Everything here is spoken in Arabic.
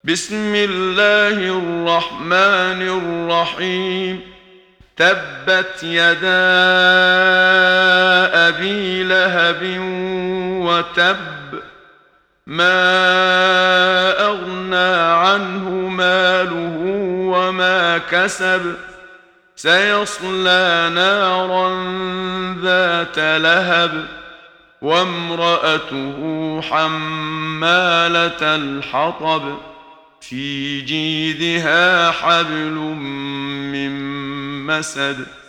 بسم الله الرحمن الرحيم. تبت يدا أبي لهب وتب، ما أغنى عنه ماله وما كسب، سيصلى نارا ذات لهب، وامرأته حمالة الحطب، في جيدها حبل من مسد.